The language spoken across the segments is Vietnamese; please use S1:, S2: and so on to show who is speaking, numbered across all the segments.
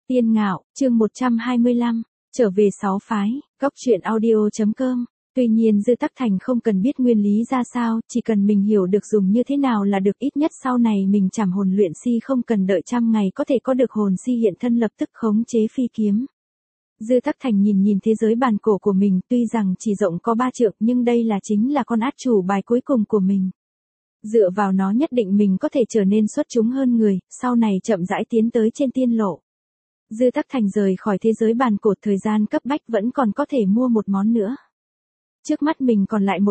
S1: Tiên Ngạo, chương 125, trở về sáu phái, góc truyện audio.com. Tuy nhiên Dư Tắc Thành không cần biết nguyên lý ra sao, chỉ cần mình hiểu được dùng như thế nào là được, ít nhất sau này mình trảm hồn luyện si không cần đợi trăm ngày có thể có được hồn si hiện thân lập tức khống chế phi kiếm. Dư Tắc Thành nhìn thế giới bàn cổ của mình, tuy rằng chỉ rộng có 3 trượng nhưng đây là chính là con át chủ bài cuối cùng của mình. Dựa vào nó nhất định mình có thể trở nên xuất chúng hơn người, sau này chậm rãi tiến tới trên tiên lộ. Dư Tắc Thành rời khỏi thế giới bàn cổ, thời gian cấp bách vẫn còn có thể mua một món nữa. Trước mắt mình còn lại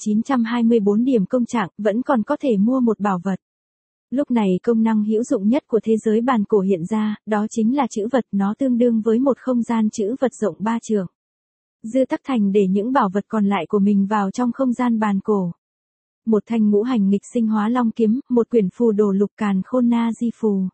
S1: 1924 điểm công trạng, vẫn còn có thể mua một bảo vật. Lúc này công năng hữu dụng nhất của thế giới bàn cổ hiện ra, đó chính là trữ vật, nó tương đương với một không gian trữ vật rộng 3 trượng. Dư Tắc Thành để những bảo vật còn lại của mình vào trong không gian bàn cổ. Một thanh ngũ hành nghịch sinh hóa long kiếm, một quyển phù đồ lục càn khôn na di phù.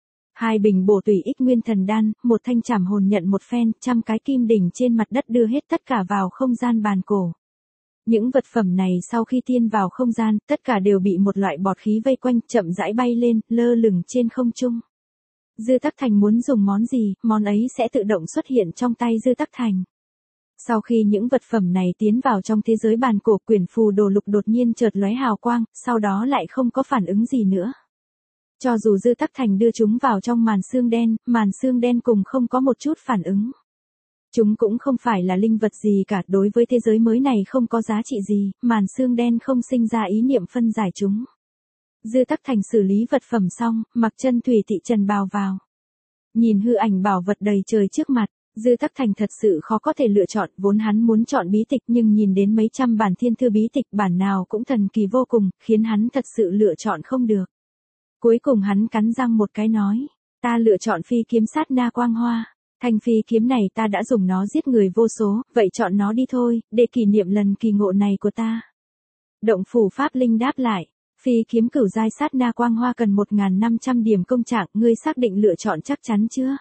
S1: 2 bình bổ tùy ích nguyên thần đan, một thanh trảm hồn nhận một phen, 100 cái kim đỉnh trên mặt đất đưa hết tất cả vào không gian bàn cổ. Những vật phẩm này sau khi tiên vào không gian, tất cả đều bị một loại bọt khí vây quanh, chậm rãi bay lên, lơ lửng trên không trung. Dư Tắc Thành muốn dùng món gì, món ấy sẽ tự động xuất hiện trong tay Dư Tắc Thành. Sau khi những vật phẩm này tiến vào trong thế giới bàn cổ, quyển phù đồ lục đột nhiên chợt lóe hào quang, sau đó lại không có phản ứng gì nữa. Cho dù Dư Tắc Thành đưa chúng vào trong màn xương đen cùng không có một chút phản ứng. Chúng cũng không phải là linh vật gì cả, đối với thế giới mới này không có giá trị gì, màn xương đen không sinh ra ý niệm phân giải chúng. Dư Tắc Thành xử lý vật phẩm xong, mặc chân thủy thị trần bào vào. Nhìn hư ảnh bảo vật đầy trời trước mặt, Dư Tắc Thành thật sự khó có thể lựa chọn, vốn hắn muốn chọn bí tịch nhưng nhìn đến mấy trăm bản thiên thư bí tịch bản nào cũng thần kỳ vô cùng, khiến hắn thật sự lựa chọn không được. Cuối cùng hắn cắn răng một cái nói, ta lựa chọn phi kiếm sát na quang hoa. Thanh phi kiếm này ta đã dùng nó giết người vô số, vậy chọn nó đi thôi, để kỷ niệm lần kỳ ngộ này của ta. Động phủ Pháp Linh đáp lại, phi kiếm cửu giai sát na quang hoa cần 1.500 điểm công trạng, ngươi xác định lựa chọn chắc chắn chưa?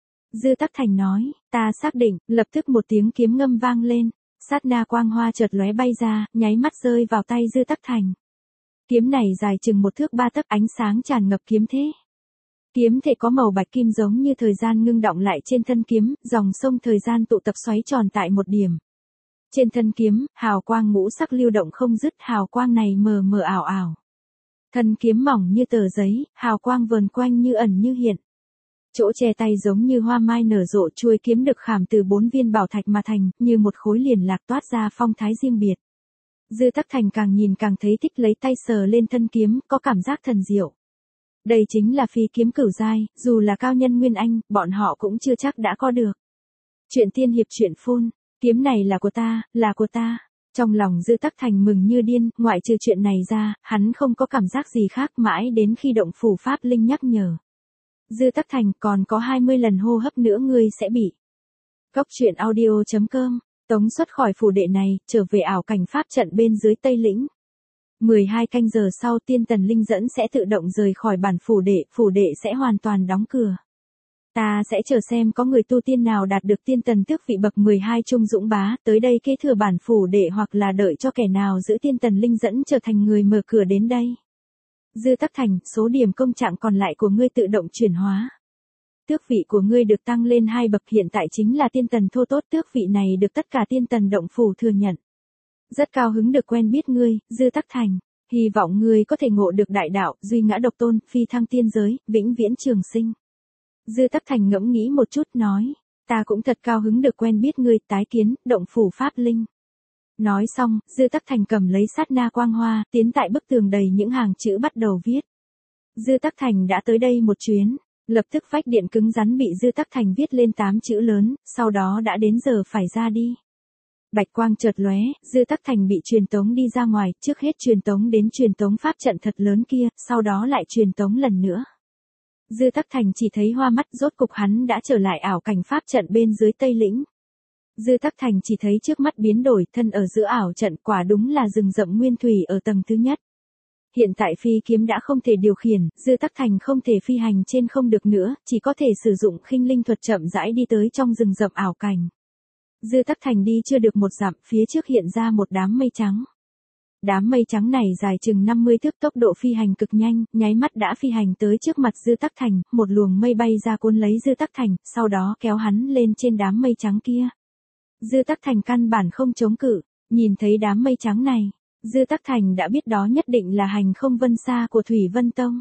S1: Dư Tắc Thành nói, ta xác định, lập tức một tiếng kiếm ngâm vang lên, sát na quang hoa chợt lóe bay ra, nháy mắt rơi vào tay Dư Tắc Thành. Kiếm này dài chừng 1 thước 3 tấc, ánh sáng tràn ngập kiếm thế. Kiếm thể có màu bạch kim giống như thời gian ngưng động lại trên thân kiếm, dòng sông thời gian tụ tập xoáy tròn tại một điểm. Trên thân kiếm, hào quang ngũ sắc lưu động không dứt, hào quang này mờ mờ ảo ảo. Thân kiếm mỏng như tờ giấy, hào quang vờn quanh như ẩn như hiện. Chỗ che tay giống như hoa mai nở rộ, chuôi kiếm được khảm từ 4 viên bảo thạch mà thành, như một khối liền lạc toát ra phong thái riêng biệt. Dư Tắc Thành càng nhìn càng thấy thích, lấy tay sờ lên thân kiếm, có cảm giác thần diệu. Đây chính là phi kiếm cửu giai, dù là cao nhân Nguyên Anh, bọn họ cũng chưa chắc đã có được. Chuyện tiên hiệp truyện phun, kiếm này là của ta, là của ta. Trong lòng Dư Tắc Thành mừng như điên, ngoại trừ chuyện này ra, hắn không có cảm giác gì khác, mãi đến khi động phủ Pháp Linh nhắc nhở. Dư Tắc Thành, còn có 20 lần hô hấp nữa ngươi sẽ bị. Góc truyện audio.com, tống xuất khỏi phủ đệ này, trở về ảo cảnh pháp trận bên dưới Tây Lĩnh. 12 canh giờ sau, tiên tần linh dẫn sẽ tự động rời khỏi bản phủ đệ sẽ hoàn toàn đóng cửa. Ta sẽ chờ xem có người tu tiên nào đạt được tiên tần tước vị bậc 12 trung dũng bá, tới đây kế thừa bản phủ đệ, hoặc là đợi cho kẻ nào giữ tiên tần linh dẫn trở thành người mở cửa đến đây. Dư Tắc Thành, số điểm công trạng còn lại của ngươi tự động chuyển hóa. Tước vị của ngươi được tăng lên 2 bậc, hiện tại chính là tiên tần thô tốt, tước vị này được tất cả tiên tần động phủ thừa nhận. Rất cao hứng được quen biết ngươi, Dư Tắc Thành, hy vọng ngươi có thể ngộ được đại đạo, duy ngã độc tôn, phi thăng tiên giới, vĩnh viễn trường sinh. Dư Tắc Thành ngẫm nghĩ một chút nói, ta cũng thật cao hứng được quen biết ngươi, tái kiến, động phủ Pháp Linh. Nói xong, Dư Tắc Thành cầm lấy sát na quang hoa, tiến tại bức tường đầy những hàng chữ bắt đầu viết. Dư Tắc Thành đã tới đây một chuyến, lập tức vách điện cứng rắn bị Dư Tắc Thành viết lên 8 chữ lớn, sau đó đã đến giờ phải ra đi. Bạch quang chợt lóe, Dư Tắc Thành bị truyền tống đi ra ngoài, trước hết truyền tống đến truyền tống pháp trận thật lớn kia, sau đó lại truyền tống lần nữa. Dư Tắc Thành chỉ thấy hoa mắt, rốt cục hắn đã trở lại ảo cảnh pháp trận bên dưới Tây Lĩnh. Dư Tắc Thành chỉ thấy trước mắt biến đổi, thân ở giữa ảo trận, quả đúng là rừng rậm nguyên thủy ở tầng thứ nhất. Hiện tại phi kiếm đã không thể điều khiển, Dư Tắc Thành không thể phi hành trên không được nữa, chỉ có thể sử dụng khinh linh thuật chậm rãi đi tới trong rừng rậm ảo cảnh. Dư Tắc Thành đi chưa được 1 dặm, phía trước hiện ra một đám mây trắng. Đám mây trắng này dài chừng 50 thước, tốc độ phi hành cực nhanh, nháy mắt đã phi hành tới trước mặt Dư Tắc Thành, một luồng mây bay ra cuốn lấy Dư Tắc Thành, sau đó kéo hắn lên trên đám mây trắng kia. Dư Tắc Thành căn bản không chống cự, nhìn thấy đám mây trắng này, Dư Tắc Thành đã biết đó nhất định là hành không vân xa của Thủy Vân Tông.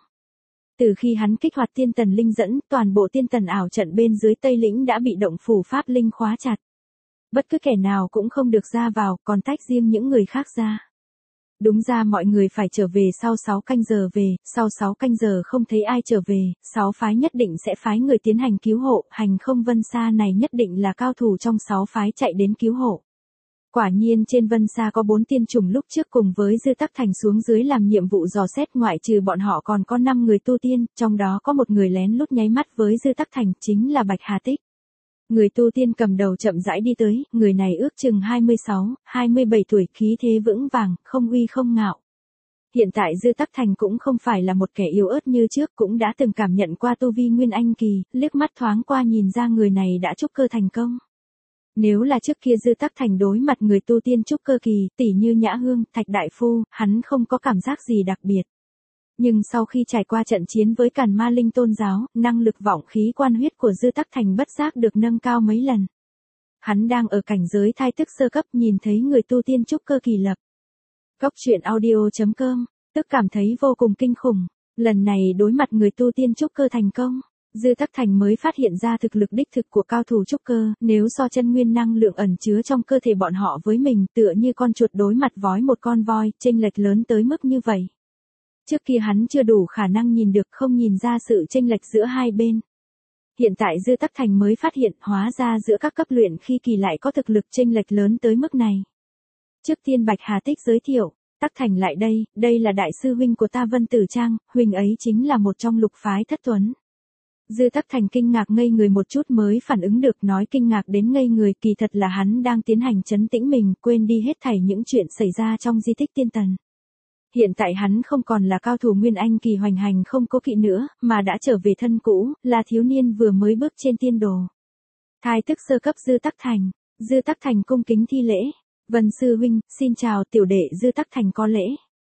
S1: Từ khi hắn kích hoạt tiên tần linh dẫn, toàn bộ tiên tần ảo trận bên dưới Tây Lĩnh đã bị động phủ pháp linh khóa chặt. Bất cứ kẻ nào cũng không được ra vào, còn tách riêng những người khác ra. Đúng ra mọi người phải trở về sau 6 canh giờ về, sau 6 canh giờ không thấy ai trở về, 6 phái nhất định sẽ phái người tiến hành cứu hộ, hành không vân xa này nhất định là cao thủ trong 6 phái chạy đến cứu hộ. Quả nhiên trên vân xa có 4 tiên trùng lúc trước cùng với Dư Tắc Thành xuống dưới làm nhiệm vụ dò xét, ngoại trừ bọn họ còn có 5 người tu tiên, trong đó có một người lén lút nháy mắt với Dư Tắc Thành, chính là Bạch Hà Tích. Người tu tiên cầm đầu chậm rãi đi tới, người này ước chừng 26, 27 tuổi, khí thế vững vàng, không uy không ngạo. Hiện tại Dư Tắc Thành cũng không phải là một kẻ yếu ớt như trước, cũng đã từng cảm nhận qua tu vi Nguyên Anh kỳ, liếc mắt thoáng qua nhìn ra người này đã trúc cơ thành công. Nếu là trước kia Dư Tắc Thành đối mặt người tu tiên trúc cơ kỳ, tỉ như Nhã Hương, Thạch Đại Phu, hắn không có cảm giác gì đặc biệt. Nhưng sau khi trải qua trận chiến với Càn Ma Linh Tôn giáo, năng lực vọng khí quan huyết của Dư Tắc Thành bất giác được nâng cao mấy lần. Hắn đang ở cảnh giới thai tức sơ cấp, nhìn thấy người tu tiên trúc cơ kỳ lập. Cốc truyện audio.com, tức cảm thấy vô cùng kinh khủng. Lần này đối mặt người tu tiên trúc cơ thành công, Dư Tắc Thành mới phát hiện ra thực lực đích thực của cao thủ trúc cơ, nếu so chân nguyên năng lượng ẩn chứa trong cơ thể bọn họ với mình, tựa như con chuột đối mặt với một con voi, chênh lệch lớn tới mức như vậy. Trước kia hắn chưa đủ khả năng nhìn được, không nhìn ra sự chênh lệch giữa hai bên. Hiện tại Dư Tắc Thành mới phát hiện, hóa ra giữa các cấp luyện khi kỳ lại có thực lực chênh lệch lớn tới mức này. Trước tiên Bạch Hà Tích giới thiệu, Tắc Thành lại đây là đại sư huynh của ta Vân Tử Trang, huynh ấy chính là một trong lục phái thất tuấn. Dư Tắc Thành kinh ngạc ngây người một chút mới phản ứng được, nói kinh ngạc đến ngây người, kỳ thật là hắn đang tiến hành trấn tĩnh mình, quên đi hết thảy những chuyện xảy ra trong di tích tiên tần. Hiện tại hắn không còn là cao thủ Nguyên Anh kỳ hoành hành không cố kỵ nữa, mà đã trở về thân cũ, là thiếu niên vừa mới bước trên tiên đồ. Thai tức sơ cấp Dư Tắc Thành. Dư Tắc Thành cung kính thi lễ. Vân sư huynh, xin chào tiểu đệ. Dư Tắc Thành có lễ.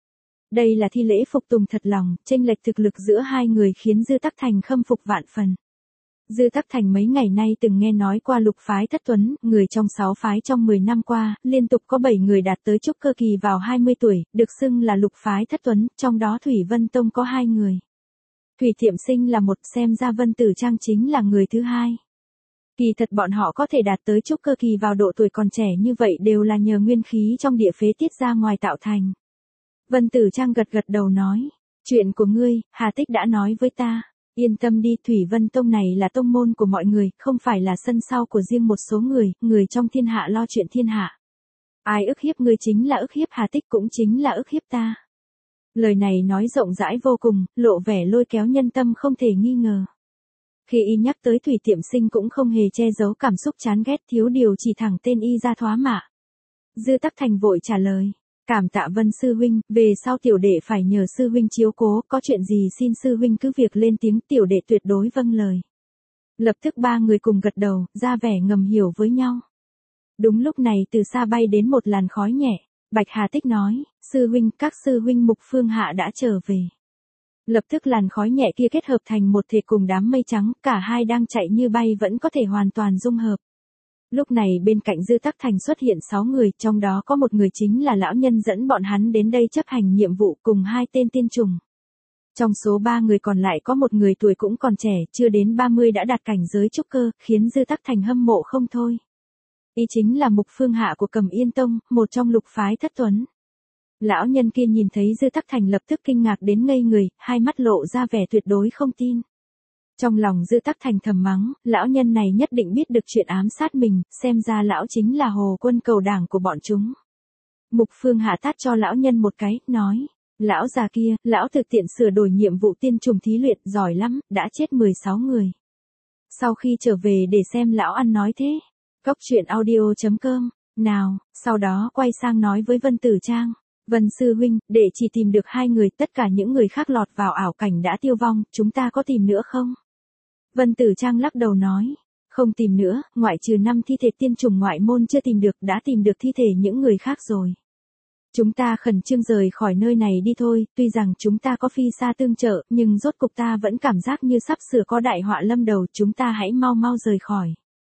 S1: Đây là thi lễ phục tùng thật lòng, chênh lệch thực lực giữa hai người khiến Dư Tắc Thành khâm phục vạn phần. Dư Tắc Thành mấy ngày nay từng nghe nói qua lục phái thất tuấn, người trong 6 phái trong 10 năm qua, liên tục có 7 người đạt tới trúc cơ kỳ vào 20 tuổi, được xưng là lục phái thất tuấn, trong đó Thủy Vân Tông có 2 người. Thủy Thiệm Sinh là một, xem ra Vân Tử Trang chính là người thứ hai. Kỳ thật bọn họ có thể đạt tới trúc cơ kỳ vào độ tuổi còn trẻ như vậy đều là nhờ nguyên khí trong địa phế tiết ra ngoài tạo thành. Vân Tử Trang gật gật đầu nói, chuyện của ngươi, Hà Tích đã nói với ta. Yên tâm đi, Thủy Vân Tông này là tông môn của mọi người, không phải là sân sau của riêng một số người, người trong thiên hạ lo chuyện thiên hạ. Ai ức hiếp ngươi chính là ức hiếp Hà Tích, cũng chính là ức hiếp ta. Lời này nói rộng rãi vô cùng, lộ vẻ lôi kéo nhân tâm không thể nghi ngờ. Khi y nhắc tới Thủy Tiệm Sinh cũng không hề che giấu cảm xúc chán ghét, thiếu điều chỉ thẳng tên y ra thoá mạ. Dư Tắc Thành vội trả lời. Cảm tạ Vân sư huynh, về sau tiểu đệ phải nhờ sư huynh chiếu cố, có chuyện gì xin sư huynh cứ việc lên tiếng, tiểu đệ tuyệt đối vâng lời. Lập tức ba người cùng gật đầu, ra vẻ ngầm hiểu với nhau. Đúng lúc này từ xa bay đến một làn khói nhẹ, Bạch Hà Tích nói, sư huynh, các sư huynh Mục Phương Hạ đã trở về. Lập tức làn khói nhẹ kia kết hợp thành một thể cùng đám mây trắng, cả hai đang chạy như bay vẫn có thể hoàn toàn dung hợp. Lúc này bên cạnh Dư Tắc Thành xuất hiện 6 người, trong đó có một người chính là lão nhân dẫn bọn hắn đến đây chấp hành nhiệm vụ cùng 2 tên tiên trùng. Trong số 3 người còn lại có một người tuổi cũng còn trẻ, chưa đến 30 đã đạt cảnh giới trúc cơ, khiến Dư Tắc Thành hâm mộ không thôi. Y chính là Mục Phương Hạ của Cầm Yên Tông, một trong lục phái thất tuấn. Lão nhân kia nhìn thấy Dư Tắc Thành lập tức kinh ngạc đến ngây người, hai mắt lộ ra vẻ tuyệt đối không tin. Trong lòng Dư Tắc Thành thầm mắng, lão nhân này nhất định biết được chuyện ám sát mình, xem ra lão chính là hồ quân cầu đảng của bọn chúng. Mục Phương Hạ tát cho lão nhân một cái, nói, lão già kia, lão thực tiện sửa đổi nhiệm vụ tiên trùng thí luyện, giỏi lắm, đã chết 16 người. Sau khi trở về để xem lão ăn nói thế. Cốc truyện audio.com, nào, sau đó quay sang nói với Vân Tử Trang. Vân sư huynh, đệ chỉ tìm được 2 người, tất cả những người khác lọt vào ảo cảnh đã tiêu vong, chúng ta có tìm nữa không? Vân Tử Trang lắc đầu nói, không tìm nữa, ngoại trừ 5 thi thể tiên trùng ngoại môn chưa tìm được, đã tìm được thi thể những người khác rồi. Chúng ta khẩn trương rời khỏi nơi này đi thôi, tuy rằng chúng ta có phi sa tương trợ, nhưng rốt cục ta vẫn cảm giác như sắp sửa có đại họa lâm đầu, chúng ta hãy mau mau rời khỏi.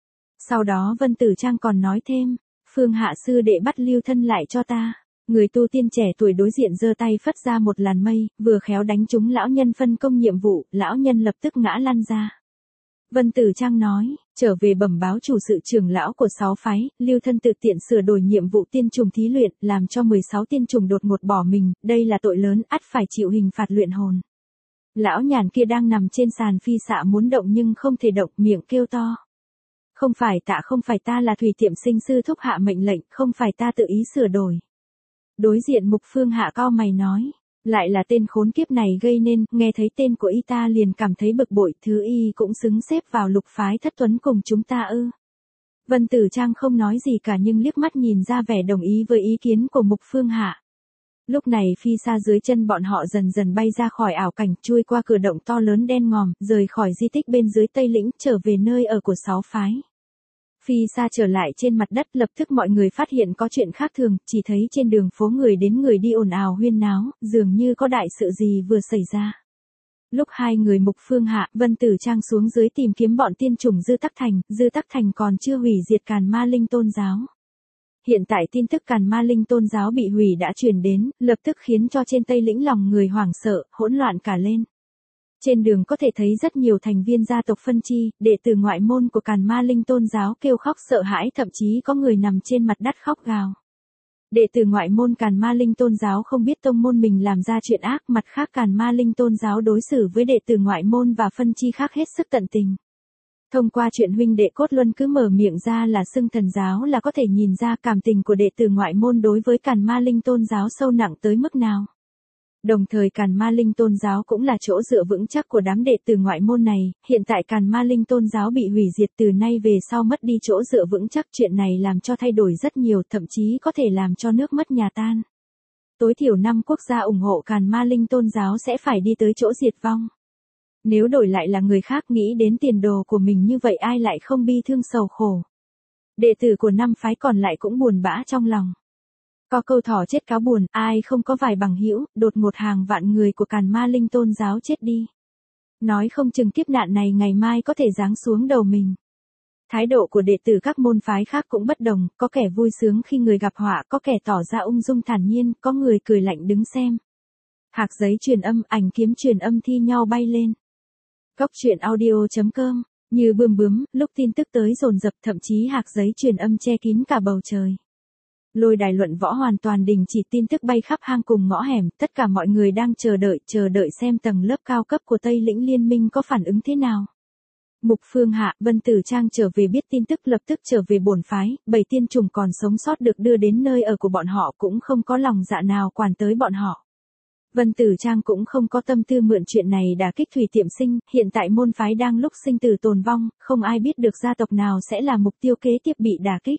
S1: Sau đó Vân Tử Trang còn nói thêm, Phương Hạ sư đệ bắt lưu thân lại cho ta. Người tu tiên trẻ tuổi đối diện giơ tay phất ra một làn mây, vừa khéo đánh trúng lão nhân phân công nhiệm vụ, lão nhân lập tức ngã lăn ra. Vân Tử Trang nói, trở về bẩm báo chủ sự trưởng lão của 6 phái, lưu thân tự tiện sửa đổi nhiệm vụ tiên trùng thí luyện, làm cho 16 tiên trùng đột ngột bỏ mình, đây là tội lớn, ắt phải chịu hình phạt luyện hồn. Lão nhàn kia đang nằm trên sàn phi xạ muốn động nhưng không thể động, miệng kêu to. Không phải ta là Thủy Tiệm Sinh sư thúc hạ mệnh lệnh, không phải ta tự ý sửa đổi. Đối diện Mục Phương Hạ cau mày nói, lại là tên khốn kiếp này gây nên, nghe thấy tên của y ta liền cảm thấy bực bội, thứ y cũng xứng xếp vào lục phái thất tuấn cùng chúng ta ư. Vân Tử Trang không nói gì cả nhưng liếc mắt nhìn ra vẻ đồng ý với ý kiến của Mục Phương Hạ. Lúc này phi xa dưới chân bọn họ dần dần bay ra khỏi ảo cảnh, chui qua cửa động to lớn đen ngòm, rời khỏi di tích bên dưới Tây Lĩnh, trở về nơi ở của 6 phái. Phi xa trở lại trên mặt đất, lập tức mọi người phát hiện có chuyện khác thường, chỉ thấy trên đường phố người đến người đi ồn ào huyên náo, dường như có đại sự gì vừa xảy ra. Lúc hai người Mục Phương Hạ, Vân Tử Trang xuống dưới tìm kiếm bọn tiên chủng Dư Tắc Thành còn chưa hủy diệt Càn Ma Linh tôn giáo. Hiện tại tin tức Càn Ma Linh tôn giáo bị hủy đã truyền đến, lập tức khiến cho trên Tây Lĩnh lòng người hoảng sợ, hỗn loạn cả lên. Trên đường có thể thấy rất nhiều thành viên gia tộc phân chi, đệ tử ngoại môn của Càn Ma Linh tôn giáo kêu khóc sợ hãi, thậm chí có người nằm trên mặt đất khóc gào. Đệ tử ngoại môn Càn Ma Linh tôn giáo không biết tông môn mình làm ra chuyện ác, mặt khác Càn Ma Linh tôn giáo đối xử với đệ tử ngoại môn và phân chi khác hết sức tận tình. Thông qua chuyện huynh đệ cốt luân cứ mở miệng ra là xưng thần giáo là có thể nhìn ra cảm tình của đệ tử ngoại môn đối với Càn Ma Linh tôn giáo sâu nặng tới mức nào. Đồng thời Càn Ma Linh tôn giáo cũng là chỗ dựa vững chắc của đám đệ tử ngoại môn này, hiện tại Càn Ma Linh tôn giáo bị hủy diệt, từ nay về sau mất đi chỗ dựa vững chắc, chuyện này làm cho thay đổi rất nhiều, thậm chí có thể làm cho nước mất nhà tan. Tối thiểu 5 quốc gia ủng hộ Càn Ma Linh tôn giáo sẽ phải đi tới chỗ diệt vong. Nếu đổi lại là người khác nghĩ đến tiền đồ của mình như vậy ai lại không bi thương sầu khổ. Đệ tử của 5 phái còn lại cũng buồn bã trong lòng. Có câu thỏ chết cáo buồn, ai không có vài bằng hữu, đột ngột hàng vạn người của Càn Ma Linh tôn giáo chết đi. Nói không chừng kiếp nạn này ngày mai có thể giáng xuống đầu mình. Thái độ của đệ tử các môn phái khác cũng bất đồng, có kẻ vui sướng khi người gặp họa, có kẻ tỏ ra ung dung thản nhiên, có người cười lạnh đứng xem. Hạc giấy truyền âm, ảnh kiếm truyền âm thi nhau bay lên. Cốc truyện audio.com, như bươm bướm, lúc tin tức tới dồn dập, thậm chí hạc giấy truyền âm che kín cả bầu trời. Lôi đài luận võ hoàn toàn đình chỉ, tin tức bay khắp hang cùng ngõ hẻm, tất cả mọi người đang chờ đợi xem tầng lớp cao cấp của Tây Lĩnh Liên minh có phản ứng thế nào. Mục Phương Hạ, Vân Tử Trang trở về biết tin tức lập tức trở về bổn phái, 7 tiên trùng còn sống sót được đưa đến nơi ở của bọn họ cũng không có lòng dạ nào quản tới bọn họ. Vân Tử Trang cũng không có tâm tư mượn chuyện này đả kích Thủy Tiệm Sinh, hiện tại môn phái đang lúc sinh tử tồn vong, không ai biết được gia tộc nào sẽ là mục tiêu kế tiếp bị đả kích.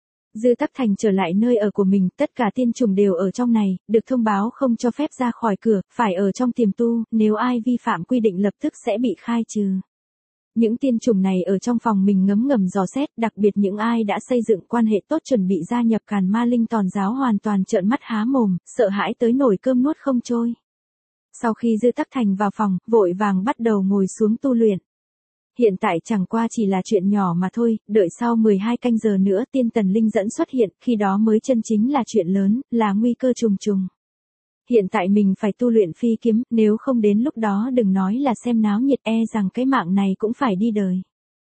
S1: Dư Tắc Thành trở lại nơi ở của mình, tất cả tiên trùng đều ở trong này, được thông báo không cho phép ra khỏi cửa, phải ở trong tiềm tu, nếu ai vi phạm quy định lập tức sẽ bị khai trừ. Những tiên trùng này ở trong phòng mình ngấm ngầm dò xét, đặc biệt những ai đã xây dựng quan hệ tốt chuẩn bị gia nhập Càn Ma Linh tôn giáo hoàn toàn trợn mắt há mồm, sợ hãi tới nổi cơm nuốt không trôi. Sau khi Dư Tắc Thành vào phòng, vội vàng bắt đầu ngồi xuống tu luyện. Hiện tại chẳng qua chỉ là chuyện nhỏ mà thôi, đợi sau 12 canh giờ nữa tiên tần linh dẫn xuất hiện, khi đó mới chân chính là chuyện lớn, là nguy cơ trùng trùng. Hiện tại mình phải tu luyện phi kiếm, nếu không đến lúc đó đừng nói là xem náo nhiệt, rằng cái mạng này cũng phải đi đời.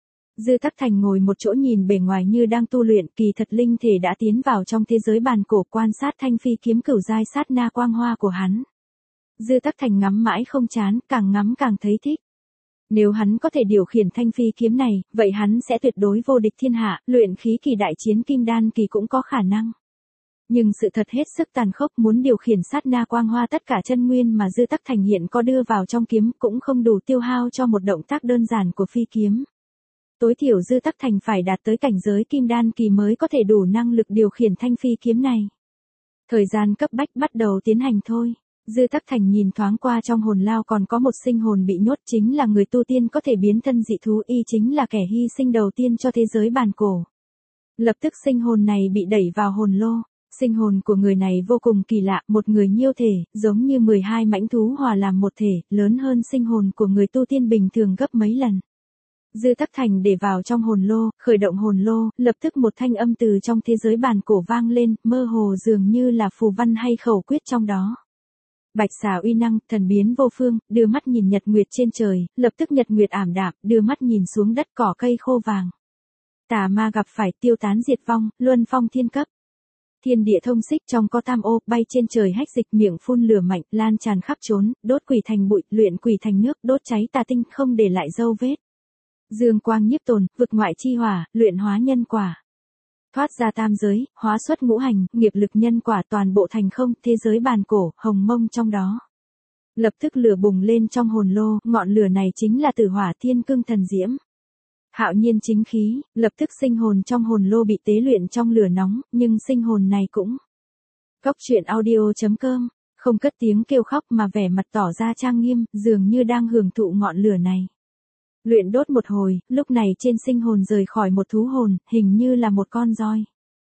S1: Dư Tắc Thành ngồi một chỗ nhìn bề ngoài như đang tu luyện, kỳ thật linh thể đã tiến vào trong thế giới bàn cổ, quan sát thanh phi kiếm cửu giai sát na quang hoa của hắn. Dư Tắc Thành ngắm mãi không chán, càng ngắm càng thấy thích. Nếu hắn có thể điều khiển thanh phi kiếm này, vậy hắn sẽ tuyệt đối vô địch thiên hạ, luyện khí kỳ đại chiến kim đan kỳ cũng có khả năng. Nhưng sự thật hết sức tàn khốc, muốn điều khiển sát na quang hoa tất cả chân nguyên mà Dư Tắc Thành hiện có đưa vào trong kiếm cũng không đủ tiêu hao cho một động tác đơn giản của phi kiếm. Tối thiểu Dư Tắc Thành phải đạt tới cảnh giới kim đan kỳ mới có thể đủ năng lực điều khiển thanh phi kiếm này. Thời gian cấp bách bắt đầu tiến hành thôi. Dư Tắc Thành nhìn thoáng qua trong hồn lao còn có một sinh hồn bị nhốt, chính là người tu tiên có thể biến thân dị thú, y chính là kẻ hy sinh đầu tiên cho thế giới bàn cổ. Lập tức sinh hồn này bị đẩy vào hồn lô. Sinh hồn của người này vô cùng kỳ lạ, một người nhiêu thể, giống như 12 mãnh thú hòa làm một thể, lớn hơn sinh hồn của người tu tiên bình thường gấp mấy lần. Dư Tắc Thành để vào trong hồn lô, khởi động hồn lô, lập tức một thanh âm từ trong thế giới bàn cổ vang lên, mơ hồ dường như là phù văn hay khẩu quyết trong đó. Bạch xà uy năng, thần biến vô phương, đưa mắt nhìn nhật nguyệt trên trời, lập tức nhật nguyệt ảm đạm, đưa mắt nhìn xuống đất cỏ cây khô vàng. Tà ma gặp phải tiêu tán diệt vong, luân phong thiên cấp. Thiên địa thông xích trong có tam ô, bay trên trời hách dịch miệng phun lửa mạnh, lan tràn khắp trốn, đốt quỷ thành bụi, luyện quỷ thành nước, đốt cháy tà tinh không để lại dấu vết. Dương quang nhiếp tồn, vực ngoại chi hỏa, luyện hóa nhân quả. Thoát ra tam giới, hóa xuất ngũ hành, nghiệp lực nhân quả toàn bộ thành không, thế giới bàn cổ, hồng mông trong đó. Lập tức lửa bùng lên trong hồn lô, ngọn lửa này chính là tử hỏa thiên cương thần diễm. Hạo nhiên chính khí, lập tức sinh hồn trong hồn lô bị tế luyện trong lửa nóng, nhưng sinh hồn này cũng. Cốc truyện audio.com, không cất tiếng kêu khóc mà vẻ mặt tỏ ra trang nghiêm, dường như đang hưởng thụ ngọn lửa này. Luyện đốt một hồi, lúc này trên sinh hồn rời khỏi một thú hồn, hình như là một con roi.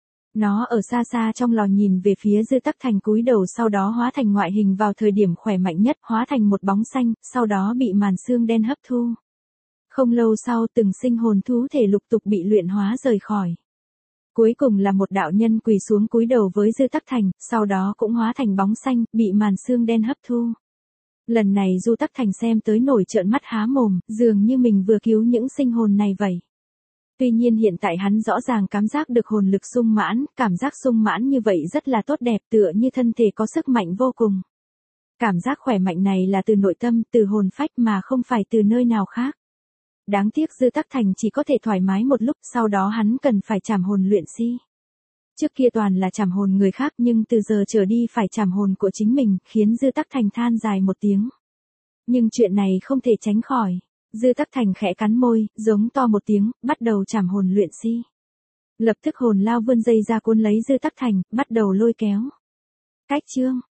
S1: Nó ở xa xa trong lò nhìn về phía Dư Tắc Thành cúi đầu, sau đó hóa thành ngoại hình vào thời điểm khỏe mạnh nhất, hóa thành một bóng xanh, sau đó bị màn xương đen hấp thu. Không lâu sau từng sinh hồn thú thể lục tục bị luyện hóa rời khỏi. Cuối cùng là một đạo nhân quỳ xuống cúi đầu với Dư Tắc Thành, sau đó cũng hóa thành bóng xanh, bị màn xương đen hấp thu. Lần này Du Tắc Thành xem tới nổi trợn mắt há mồm, dường như mình vừa cứu những sinh hồn này vậy. Tuy nhiên hiện tại hắn rõ ràng cảm giác được hồn lực sung mãn, cảm giác sung mãn như vậy rất là tốt đẹp, tựa như thân thể có sức mạnh vô cùng. Cảm giác khỏe mạnh này là từ nội tâm, từ hồn phách mà không phải từ nơi nào khác. Đáng tiếc Dư Tắc Thành chỉ có thể thoải mái một lúc, sau đó hắn cần phải trảm hồn luyện si. Trước kia toàn là trảm hồn người khác nhưng từ giờ trở đi phải trảm hồn của chính mình, khiến Dư Tắc Thành than dài một tiếng. Nhưng chuyện này không thể tránh khỏi. Dư Tắc Thành khẽ cắn môi, giống to một tiếng, bắt đầu trảm hồn luyện si. Lập tức hồn lao vươn dây ra cuốn lấy Dư Tắc Thành, bắt đầu lôi kéo. Cách chương